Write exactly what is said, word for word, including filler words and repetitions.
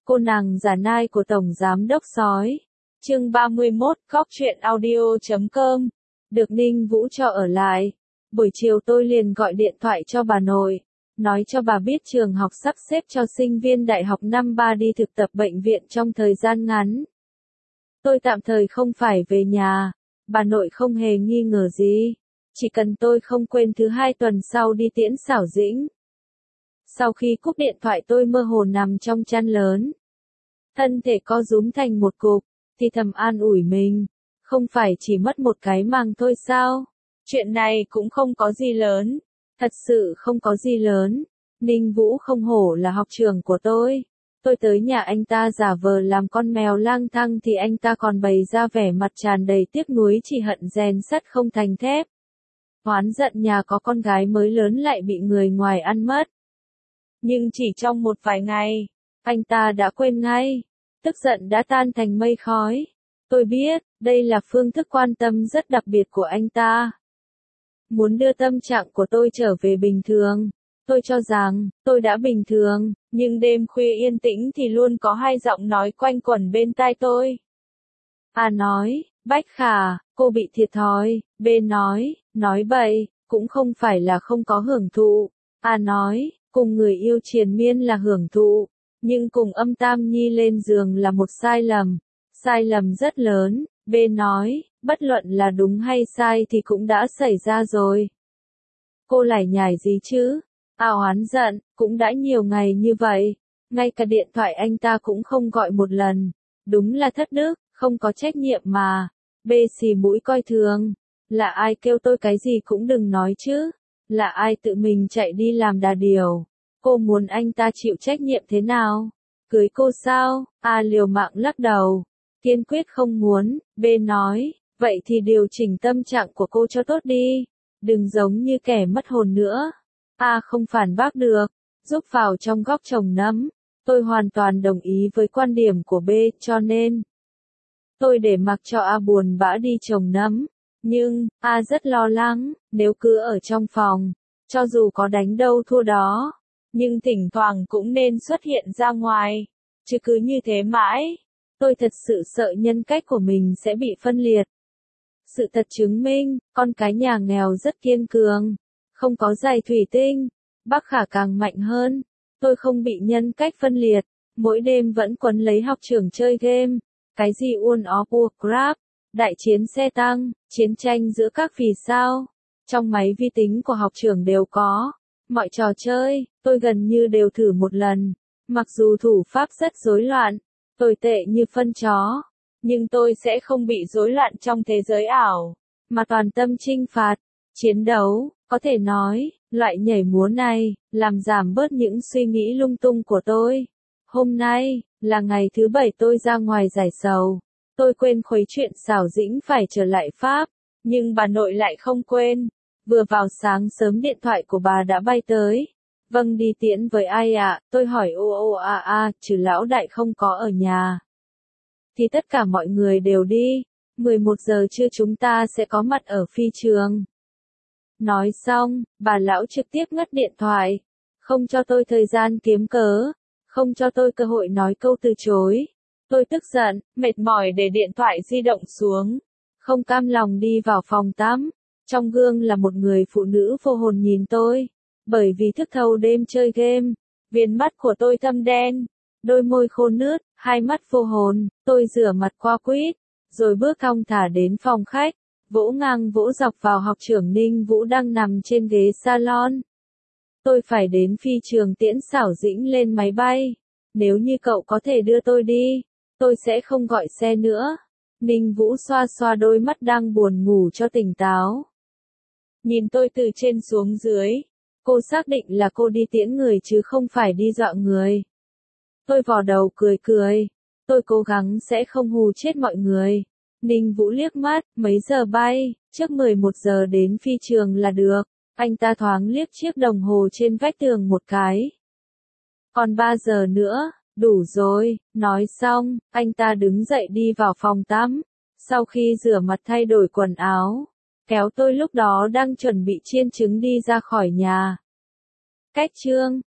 Cô nàng giả nai của Tổng Giám Đốc Sói. Chương ba mươi mốt, góc truyện audio chấm com. Được Ninh Vũ cho ở lại. Buổi chiều tôi liền gọi điện thoại cho bà nội. Nói cho bà biết trường học sắp xếp cho sinh viên đại học năm ba đi thực tập bệnh viện trong thời gian ngắn. Tôi tạm thời không phải về nhà. Bà nội không hề nghi ngờ gì. Chỉ cần tôi không quên thứ hai tuần sau đi tiễn Xảo Dĩnh. Sau khi cúp điện thoại tôi mơ hồ nằm trong chăn lớn. Thân thể co rúm thành một cục, thì thầm an ủi mình. Không phải chỉ mất một cái màng thôi sao? Chuyện này cũng không có gì lớn. Thật sự không có gì lớn. Ninh Vũ không hổ là học trường của tôi. Tôi tới nhà anh ta giả vờ làm con mèo lang thang thì anh ta còn bày ra vẻ mặt tràn đầy tiếc nuối chỉ hận rèn sắt không thành thép. Oán giận nhà có con gái mới lớn lại bị người ngoài ăn mất. Nhưng chỉ trong một vài ngày, anh ta đã quên ngay. Tức giận đã tan thành mây khói. Tôi biết, đây là phương thức quan tâm rất đặc biệt của anh ta. Muốn đưa tâm trạng của tôi trở về bình thường. Tôi cho rằng, tôi đã bình thường, nhưng đêm khuya yên tĩnh thì luôn có hai giọng nói quanh quẩn bên tai tôi. A nói, Bách Khả, cô bị thiệt thòi. B nói, nói bậy, cũng không phải là không có hưởng thụ. A nói, cùng người yêu triền miên là hưởng thụ, nhưng cùng âm tam nhi lên giường là một sai lầm. Sai lầm rất lớn. B nói, bất luận là đúng hay sai thì cũng đã xảy ra rồi. Cô lải nhải gì chứ? A oán giận, cũng đã nhiều ngày như vậy. Ngay cả điện thoại anh ta cũng không gọi một lần. Đúng là thất đức, không có trách nhiệm mà. B xì mũi coi thường. Là ai kêu tôi cái gì cũng đừng nói chứ. Là ai tự mình chạy đi làm đà điểu. Cô muốn anh ta chịu trách nhiệm thế nào? Cưới cô sao? A liều mạng lắc đầu. Kiên quyết không muốn. B nói, vậy thì điều chỉnh tâm trạng của cô cho tốt đi. Đừng giống như kẻ mất hồn nữa. A không phản bác được. Giúp vào trong góc trồng nấm. Tôi hoàn toàn đồng ý với quan điểm của B, cho nên tôi để mặc cho A buồn bã đi trồng nấm. Nhưng, A rất lo lắng, nếu cứ ở trong phòng, cho dù có đánh đâu thua đó, nhưng thỉnh thoảng cũng nên xuất hiện ra ngoài. Chứ cứ như thế mãi, tôi thật sự sợ nhân cách của mình sẽ bị phân liệt. Sự thật chứng minh, con cái nhà nghèo rất kiên cường, không có giày thủy tinh. Bác Khả càng mạnh hơn. Tôi không bị nhân cách phân liệt, mỗi đêm vẫn quấn lấy học trưởng chơi game. Cái gì World of Warcraft, đại chiến xe tăng, chiến tranh giữa các vì sao. Trong máy vi tính của học trưởng đều có. Mọi trò chơi, tôi gần như đều thử một lần. Mặc dù thủ pháp rất rối loạn, tồi tệ như phân chó, nhưng tôi sẽ không bị rối loạn trong thế giới ảo, mà toàn tâm chinh phạt, chiến đấu. Có thể nói, loại nhảy múa này, làm giảm bớt những suy nghĩ lung tung của tôi. Hôm nay, là ngày thứ bảy tôi ra ngoài giải sầu. Tôi quên khuấy chuyện Xảo Dĩnh phải trở lại Pháp, nhưng bà nội lại không quên. Vừa vào sáng sớm điện thoại của bà đã bay tới. Vâng, đi tiễn với ai ạ? Tôi hỏi ô ô a a, trừ lão đại không có ở nhà. Thì tất cả mọi người đều đi. mười một giờ trưa chúng ta sẽ có mặt ở phi trường. Nói xong, bà lão trực tiếp ngắt điện thoại. Không cho tôi thời gian kiếm cớ. Không cho tôi cơ hội nói câu từ chối. Tôi tức giận, mệt mỏi để điện thoại di động xuống. Không cam lòng đi vào phòng tắm. Trong gương là một người phụ nữ vô hồn nhìn tôi. Bởi vì thức thâu đêm chơi game, viền mắt của tôi thâm đen, đôi môi khô nướt, hai mắt vô hồn. Tôi rửa mặt qua quýt, rồi bước thong thả đến phòng khách, vỗ ngang vỗ dọc vào học trưởng Ninh Vũ đang nằm trên ghế salon. Tôi phải đến phi trường tiễn Xảo Dĩnh lên máy bay. Nếu như cậu có thể đưa tôi đi, tôi sẽ không gọi xe nữa. Ninh Vũ xoa xoa đôi mắt đang buồn ngủ cho tỉnh táo. Nhìn tôi từ trên xuống dưới. Cô xác định là cô đi tiễn người chứ không phải đi dọa người. Tôi vò đầu cười cười. Tôi cố gắng sẽ không hù chết mọi người. Ninh Vũ liếc mắt, mấy giờ bay, trước mười một giờ đến phi trường là được. Anh ta thoáng liếc chiếc đồng hồ trên vách tường một cái. Còn ba giờ nữa, đủ rồi. Nói xong, anh ta đứng dậy đi vào phòng tắm. Sau khi rửa mặt thay đổi quần áo, kéo tôi lúc đó đang chuẩn bị chiên trứng đi ra khỏi nhà. Cách chương